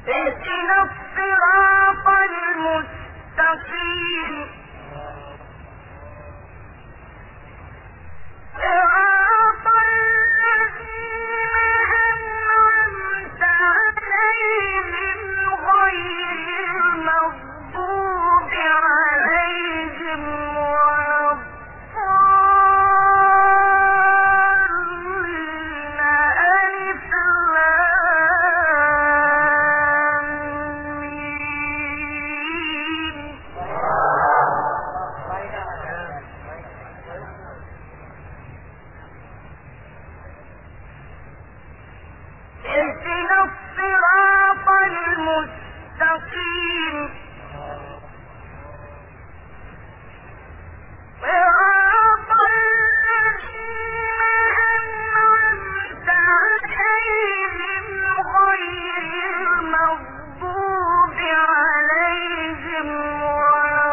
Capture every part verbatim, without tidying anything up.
اهدنا الصراط المستقيم صراط الذين أنعمت عليهم غير المغضوب عليهم ولا الضالين ألف لام ميم اهدنا الصراط المستقيم صراط الذين أنعمت عليهم غير المغضوب عليهم ولا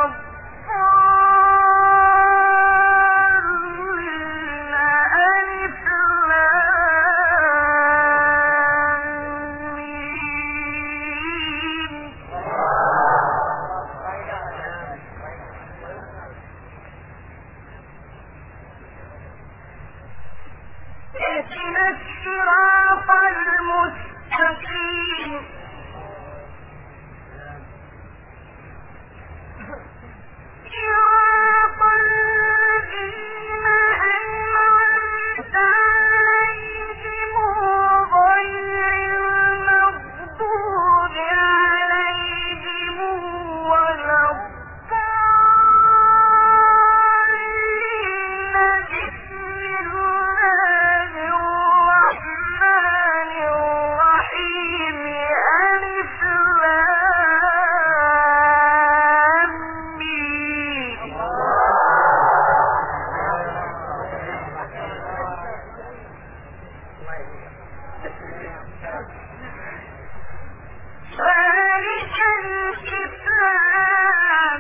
الضالين ألف لام ميم اهدنا الصراط المستقيم صراط الذين أنعمت عليهم غير المغضوب عليهم ولا الضالين بسم الله الرحمن الرحيم ألف لام ميم ذلك الكتاب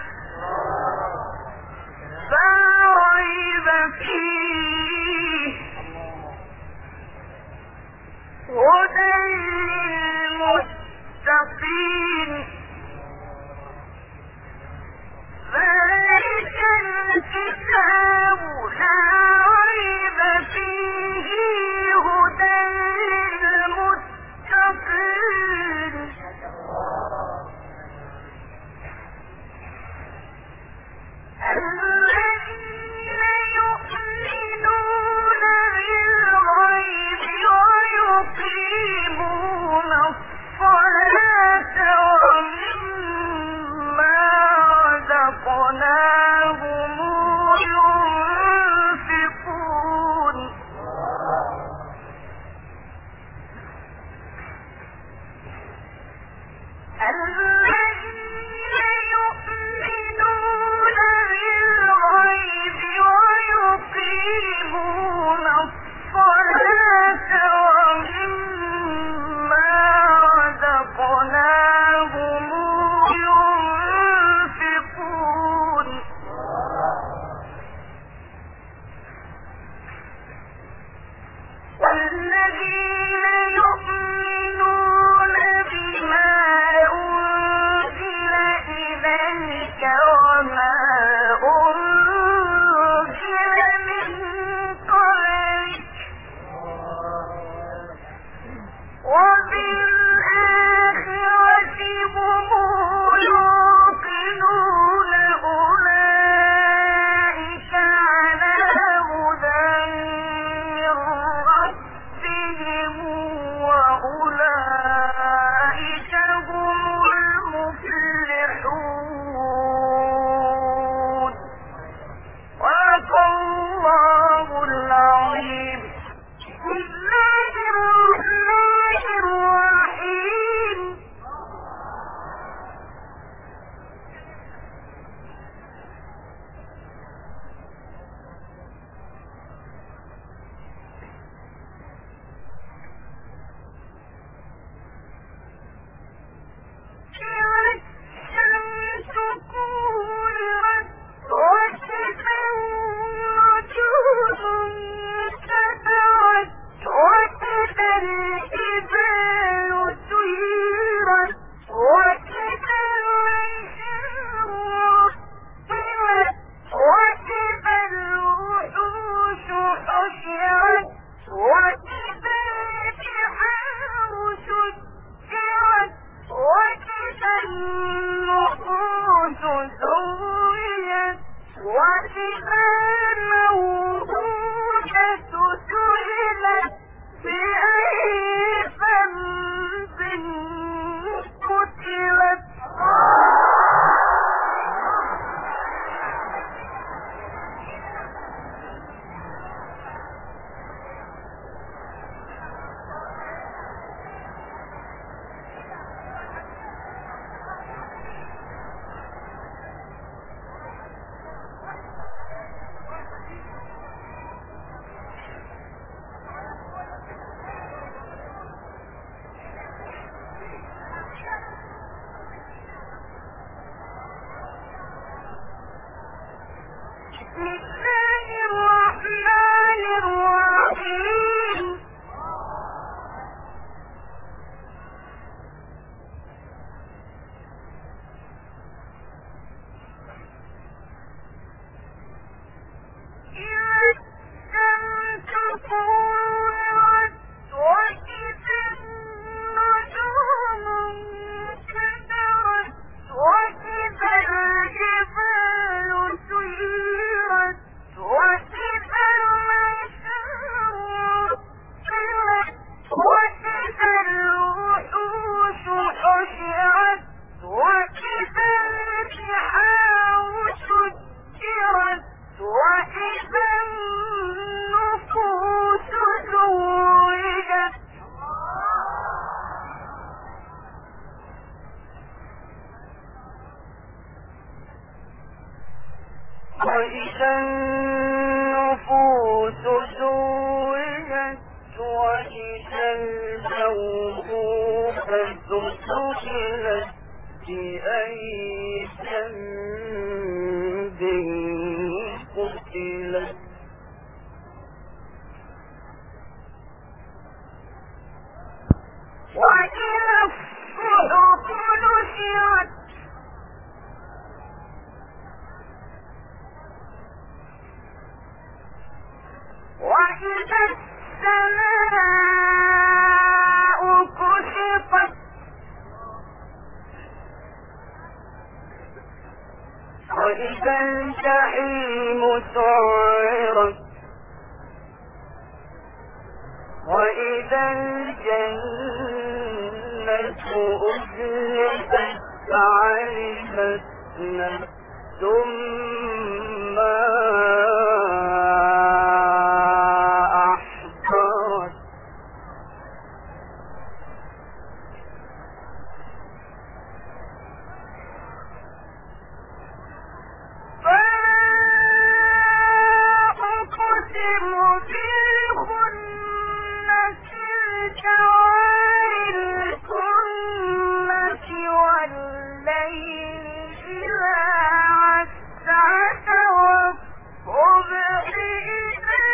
لا ريب فيه هدى للمتقين ذلك الكتاب لا ريب فيه هدى للمتقين الذين يؤمنون بالغيب ويقيمون الصلاة ومما رزقناهم ينفقون الذين يؤمنون بالغيب ويقيمون الصلاة ومما رزقناهم ينفقون والذين يؤمنون بما أنزل النفوس زوجت وإذا الموءودة سئلت بأي ذنب قتلت بسم الله الرحمن الرحيم إذا الشمس كورت وإذا النجوم انكدرت وإذا الجبال سيرت وإذا العشار عطلت وإذا الوحوش حشرت وإذا البحار سجرت وإذا النفوس زوجت وإذا النفوس زوجت وإذا الموءودة سئلت بأي ذنب قتلت وإذا الصحف نشرت وإذا السماء كشطت وإذا الجحيم سعرت وإذا الجنة أزلفت علمت نفس ما أحضرت أقسم بالخنس الجوار الكنس والليل إذا عسعس والصبح إذا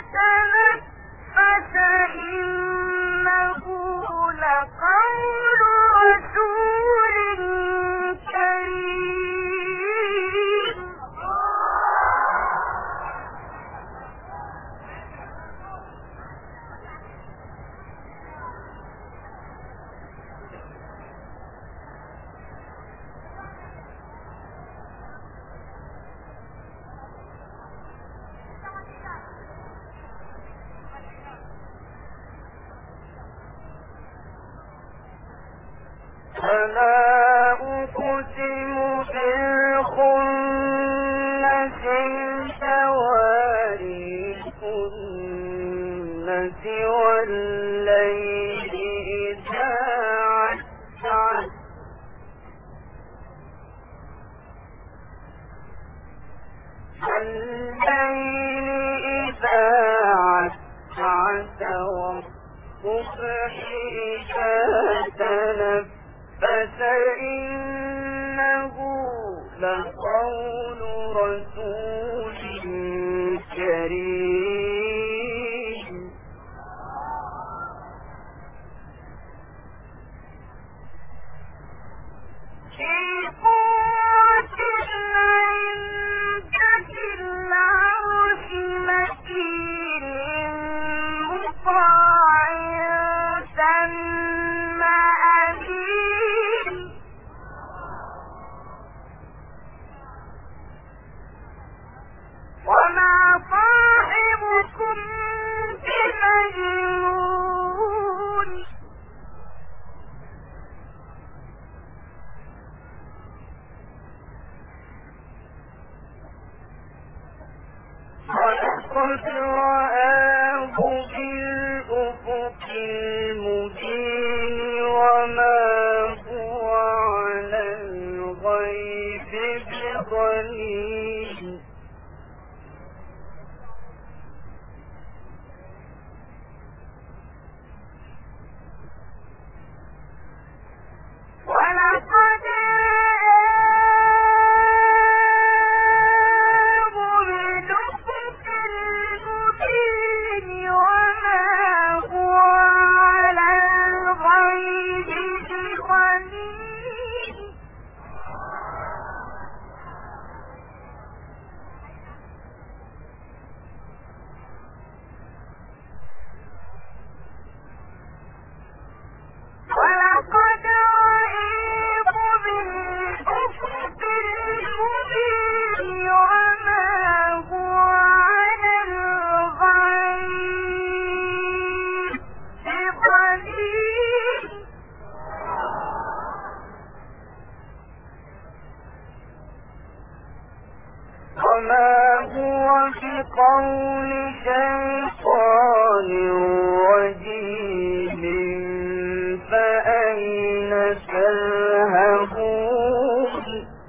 تنفس إنه لقول رسول كريم فلا أقسم بالخنس الجوار الكنس والليل إذا عسعس والليل إذا عسعس والصبح إذا تنفس إنه لقول رسول كريم في قوة عند ذي العرش مكين مطاع ثم أمين ولقد رآه بالأفق المبين وما هو على الغيب بضنين ولقد بقول شيطان رجيم فأين تذهبون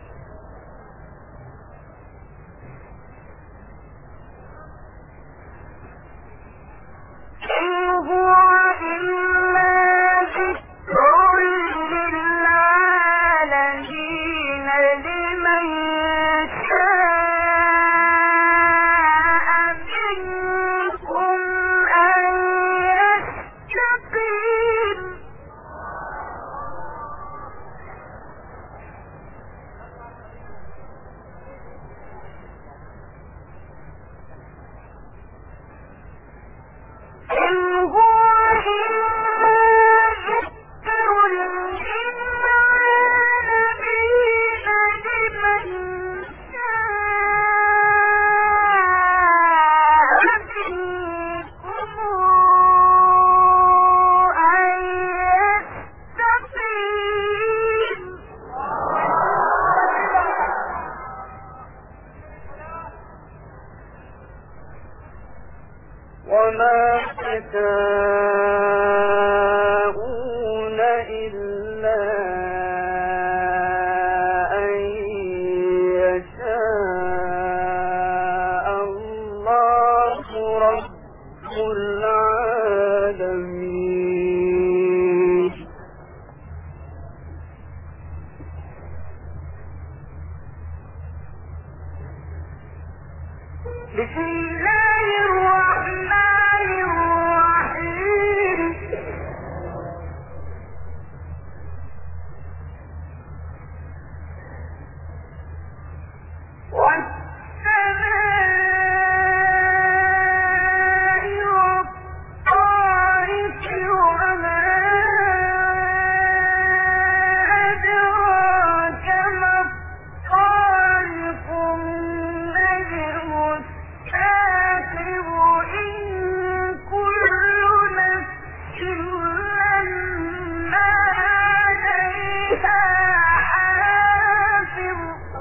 إن هو إلا ذكر للعالمين لمن وما تشاءون إلا أن يشاء الله رب العالمين بسم الله الرحمن الرحيم والسماء والطارق وما أدراك ما الطارق النجم الثاقب إن كل نفس لما عليها حافظ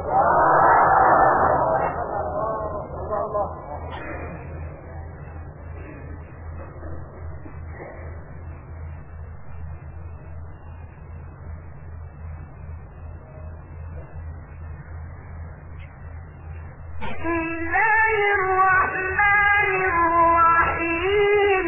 بسم الله الرحمن الرحيم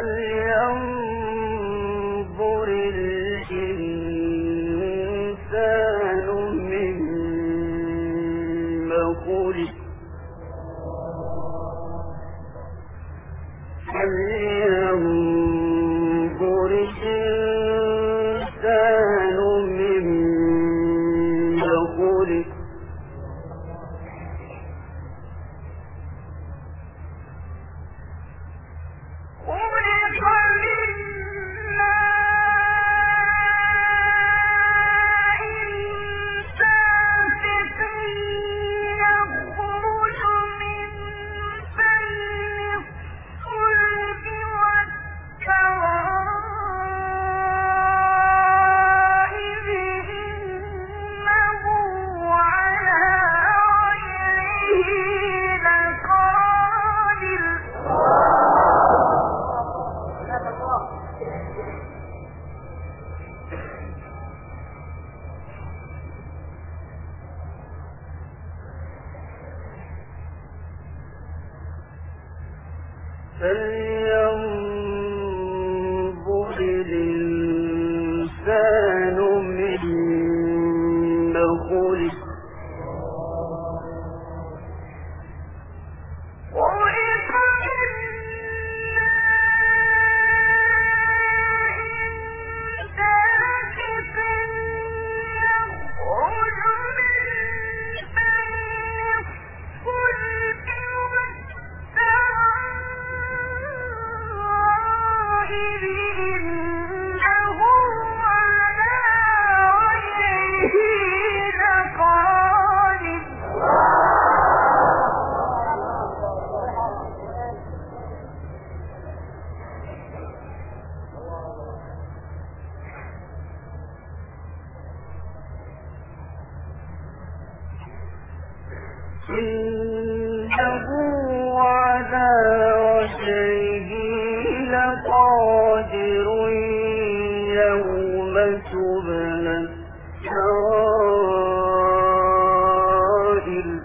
فلينظر الإنسان مما خلق فلينظر الإنسان مما خلق فلينظر الإنسان مما خلق إنه على رجعه لقادر يوم تبلى السرائر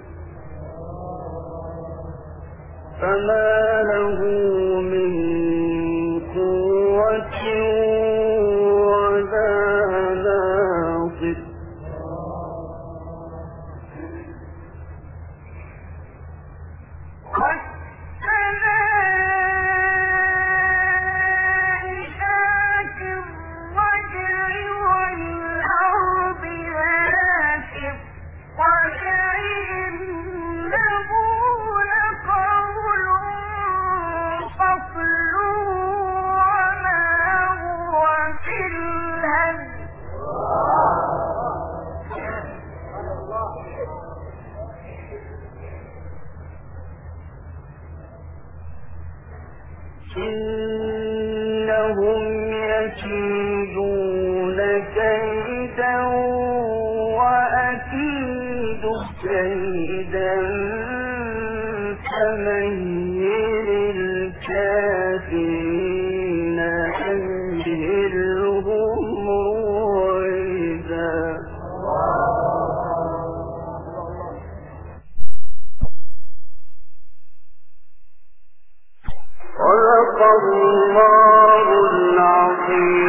فما له من قوة ولا ناصر إنهم يكيدون كيدا وأكيد كيدا فمهل الكافرين أمهلهم رويدا صدق الله العظيم.